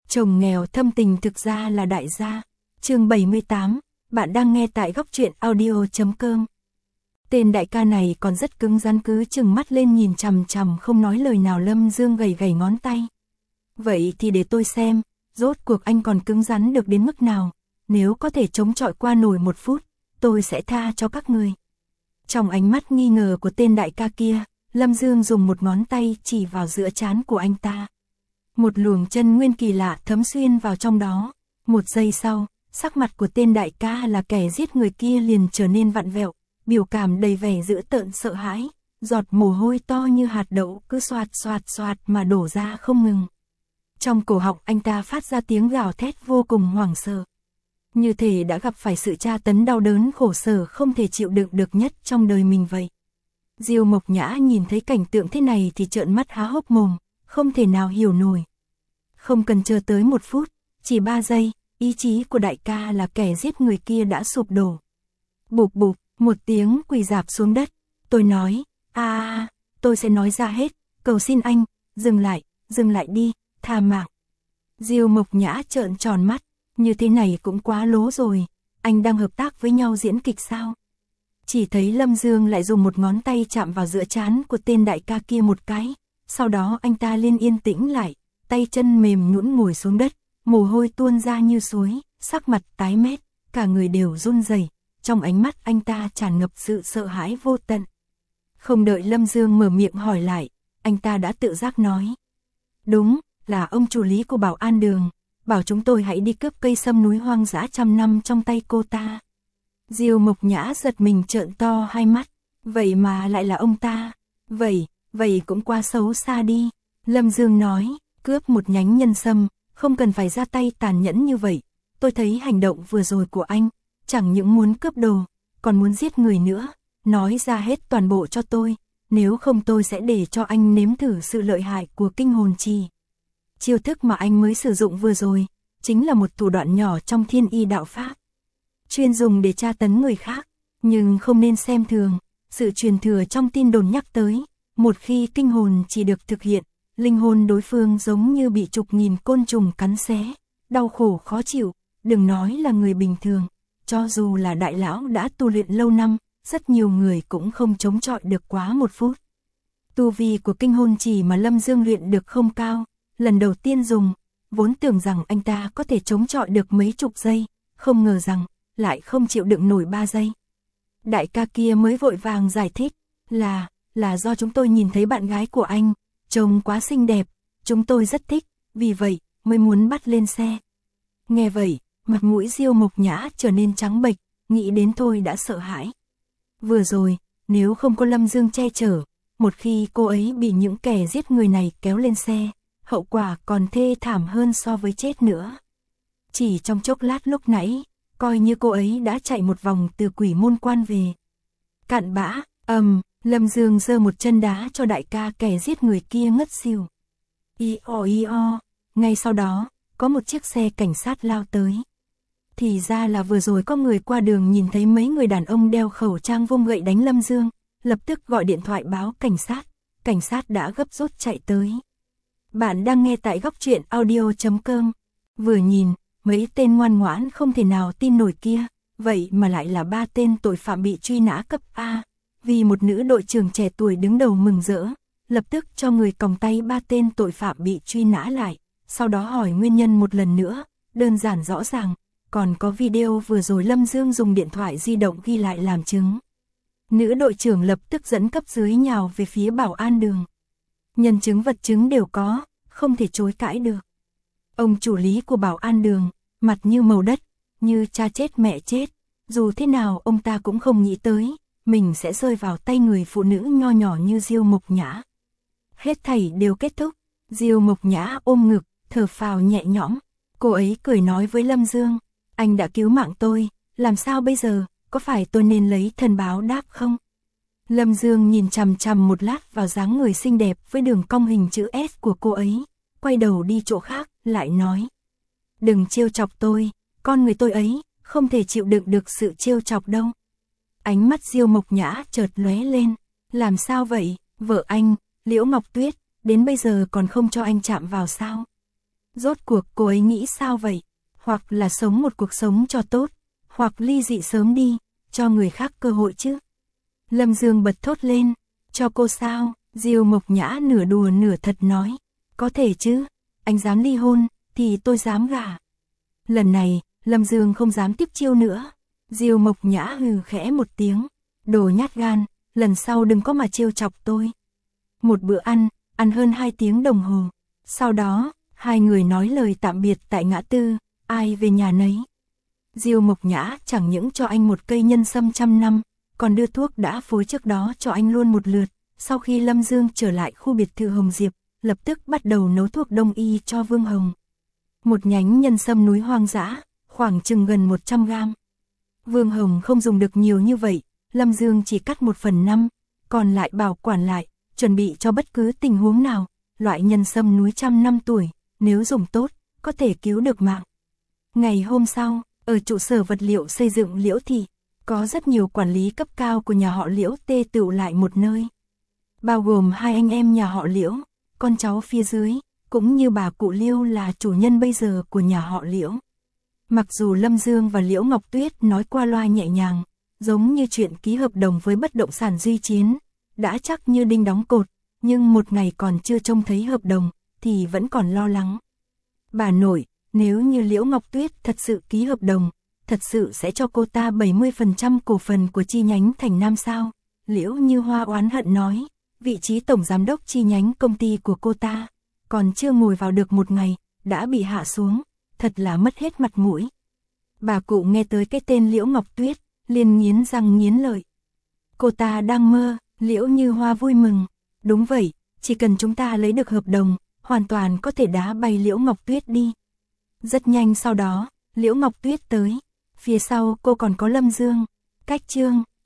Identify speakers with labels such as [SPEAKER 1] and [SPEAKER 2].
[SPEAKER 1] Chồng nghèo thâm tình thực ra là đại gia. Chương 78, bạn đang nghe tại góc truyện audio.com. Tên đại ca này còn rất cứng rắn, cứ trừng mắt lên nhìn chằm chằm không nói lời nào. Lâm Dương gầy gầy ngón tay. Vậy thì để tôi xem, rốt cuộc anh còn cứng rắn được đến mức nào. Nếu có thể chống chọi qua nổi 1 phút, tôi sẽ tha cho các người. Trong ánh mắt nghi ngờ của tên đại ca kia, Lâm Dương dùng một ngón tay chỉ vào giữa trán của anh ta. Một luồng chân nguyên kỳ lạ thấm xuyên vào trong đó. 1 giây sau, sắc mặt của tên đại ca là kẻ giết người kia liền trở nên vặn vẹo, biểu cảm đầy vẻ dữ tợn sợ hãi, giọt mồ hôi to như hạt đậu cứ xoạt xoạt xoạt mà đổ ra không ngừng. Trong cổ họng anh ta phát ra tiếng gào thét vô cùng hoảng sợ. Như thể đã gặp phải sự tra tấn đau đớn khổ sở không thể chịu đựng được nhất trong đời mình vậy. Diêu Mộc Nhã nhìn thấy cảnh tượng thế này thì trợn mắt há hốc mồm, không thể nào hiểu nổi. Không cần chờ tới 1 phút, chỉ 3 giây, ý chí của đại ca là kẻ giết người kia đã sụp đổ. Bụp bụp, một tiếng quỳ rạp xuống đất. Tôi nói, tôi sẽ nói ra hết, cầu xin anh, dừng lại đi, tha mạng. Diêu Mộc Nhã trợn tròn mắt, như thế này cũng quá lố rồi, anh đang hợp tác với nhau diễn kịch sao? Chỉ thấy Lâm Dương lại dùng một ngón tay chạm vào giữa trán của tên đại ca kia một cái, sau đó anh ta liền yên tĩnh lại, tay chân mềm nhũn ngồi xuống đất, mồ hôi tuôn ra như suối, sắc mặt tái mét, cả người đều run rẩy, trong ánh mắt anh ta tràn ngập sự sợ hãi vô tận. Không đợi Lâm Dương mở miệng hỏi lại, anh ta đã tự giác nói. Đúng, là ông chủ lý của Bảo An Đường, bảo chúng tôi hãy đi cướp cây sâm núi hoang dã 100 năm trong tay cô ta. Diêu Mộc Nhã giật mình trợn to hai mắt, vậy mà lại là ông ta, vậy cũng quá xấu xa đi. Lâm Dương nói, cướp một nhánh nhân sâm, không cần phải ra tay tàn nhẫn như vậy, tôi thấy hành động vừa rồi của anh, chẳng những muốn cướp đồ, còn muốn giết người nữa, nói ra hết toàn bộ cho tôi, nếu không tôi sẽ để cho anh nếm thử sự lợi hại của kinh hồn trì. Chiêu thức mà anh mới sử dụng vừa rồi, chính là một thủ đoạn nhỏ trong thiên y đạo pháp, chuyên dùng để tra tấn người khác, nhưng không nên xem thường, sự truyền thừa trong tin đồn nhắc tới, một khi kinh hồn chỉ được thực hiện, linh hồn đối phương giống như bị chục nghìn côn trùng cắn xé, đau khổ khó chịu, đừng nói là người bình thường, cho dù là đại lão đã tu luyện lâu năm, rất nhiều người cũng không chống chọi được quá 1 phút. Tu vi của kinh hồn chỉ mà Lâm Dương luyện được không cao, lần đầu tiên dùng, vốn tưởng rằng anh ta có thể chống chọi được mấy chục giây, không ngờ rằng lại không chịu đựng nổi 3 giây. Đại ca kia mới vội vàng giải thích, là do chúng tôi nhìn thấy bạn gái của anh, trông quá xinh đẹp, chúng tôi rất thích, vì vậy mới muốn bắt lên xe. Nghe vậy, mặt mũi Diêu Mộc Nhã trở nên trắng bệch, nghĩ đến thôi đã sợ hãi. Vừa rồi, nếu không có Lâm Dương che chở, một khi cô ấy bị những kẻ giết người này kéo lên xe, hậu quả còn thê thảm hơn so với chết nữa. Chỉ trong chốc lát lúc nãy, coi như cô ấy đã chạy một vòng từ Quỷ Môn Quan về. Cặn bã, Lâm Dương giơ một chân đá cho đại ca kẻ giết người kia ngất xỉu. Ngay sau đó, có một chiếc xe cảnh sát lao tới. Thì ra là vừa rồi có người qua đường nhìn thấy mấy người đàn ông đeo khẩu trang vung gậy đánh Lâm Dương, lập tức gọi điện thoại báo cảnh sát đã gấp rút chạy tới. Bạn đang nghe tại góc truyện audio.com. Vừa nhìn, mấy tên ngoan ngoãn không thể nào tin nổi kia, vậy mà lại là 3 tên tội phạm bị truy nã cấp A. Vì một nữ đội trưởng trẻ tuổi đứng đầu mừng rỡ, lập tức cho người còng tay 3 tên tội phạm bị truy nã lại, sau đó hỏi nguyên nhân một lần nữa, đơn giản rõ ràng, còn có video vừa rồi Lâm Dương dùng điện thoại di động ghi lại làm chứng. Nữ đội trưởng lập tức dẫn cấp dưới nhào về phía Bảo An Đường. Nhân chứng vật chứng đều có, không thể chối cãi được. Ông chủ lý của Bảo An Đường, mặt như màu đất, như cha chết mẹ chết, dù thế nào ông ta cũng không nghĩ tới, mình sẽ rơi vào tay người phụ nữ nho nhỏ như Diêu Mộc Nhã. Hết thảy đều kết thúc, Diêu Mộc Nhã ôm ngực, thở phào nhẹ nhõm, cô ấy cười nói với Lâm Dương, anh đã cứu mạng tôi, làm sao bây giờ, có phải tôi nên lấy thần báo đáp không? Lâm Dương nhìn chằm chằm một lát vào dáng người xinh đẹp với đường cong hình chữ S của cô ấy, quay đầu đi chỗ khác, lại nói. Đừng trêu chọc tôi, con người tôi ấy, không thể chịu đựng được sự trêu chọc đâu. Ánh mắt Diêu Mộc Nhã chợt lóe lên, làm sao vậy, vợ anh, Liễu Ngọc Tuyết, đến bây giờ còn không cho anh chạm vào sao? Rốt cuộc cô ấy nghĩ sao vậy? Hoặc là sống một cuộc sống cho tốt, hoặc ly dị sớm đi, cho người khác cơ hội chứ. Lâm Dương bật thốt lên, cho cô sao? Diêu Mộc Nhã nửa đùa nửa thật nói, có thể chứ, anh dám ly hôn, thì tôi dám gả. Lần này, Lâm Dương không dám tiếp chiêu nữa. Diêu Mộc Nhã hừ khẽ một tiếng, đồ nhát gan, lần sau đừng có mà trêu chọc tôi. Một bữa ăn hơn 2 tiếng đồng hồ. Sau đó, hai người nói lời tạm biệt tại ngã tư, ai về nhà nấy. Diêu Mộc Nhã chẳng những cho anh một cây nhân sâm 100 năm, còn đưa thuốc đã phối trước đó cho anh luôn một lượt. Sau khi Lâm Dương trở lại khu biệt thự Hồng Diệp, lập tức bắt đầu nấu thuốc đông y cho Vương Hồng. Một nhánh nhân sâm núi hoang dã, khoảng chừng gần 100 gram. Vương Hồng không dùng được nhiều như vậy, Lâm Dương chỉ cắt 1/5, còn lại bảo quản lại, chuẩn bị cho bất cứ tình huống nào. Loại nhân sâm núi 100 năm tuổi, nếu dùng tốt, có thể cứu được mạng. Ngày hôm sau, ở trụ sở vật liệu xây dựng Liễu Thị, có rất nhiều quản lý cấp cao của nhà họ Liễu tề tựu lại một nơi. Bao gồm 2 anh em nhà họ Liễu, con cháu phía dưới, cũng như bà cụ Liêu là chủ nhân bây giờ của nhà họ Liễu. Mặc dù Lâm Dương và Liễu Ngọc Tuyết nói qua loa nhẹ nhàng, giống như chuyện ký hợp đồng với bất động sản Duy Chiến, đã chắc như đinh đóng cột, nhưng một ngày còn chưa trông thấy hợp đồng, thì vẫn còn lo lắng. Bà nội, nếu như Liễu Ngọc Tuyết thật sự ký hợp đồng, thật sự sẽ cho cô ta 70% cổ phần của chi nhánh Thành Nam sao? Liễu Như Hoa oán hận nói, vị trí tổng giám đốc chi nhánh công ty của cô ta, còn chưa ngồi vào được một ngày, đã bị hạ xuống, thật là mất hết mặt mũi. Bà cụ nghe tới cái tên Liễu Ngọc Tuyết, liền nghiến răng nghiến lợi. Cô ta đang mơ, Liễu Như Hoa vui mừng. Đúng vậy, chỉ cần chúng ta lấy được hợp đồng, hoàn toàn có thể đá bay Liễu Ngọc Tuyết đi. Rất nhanh sau đó, Liễu Ngọc Tuyết tới. Phía sau cô còn có Lâm Dương. Cách chương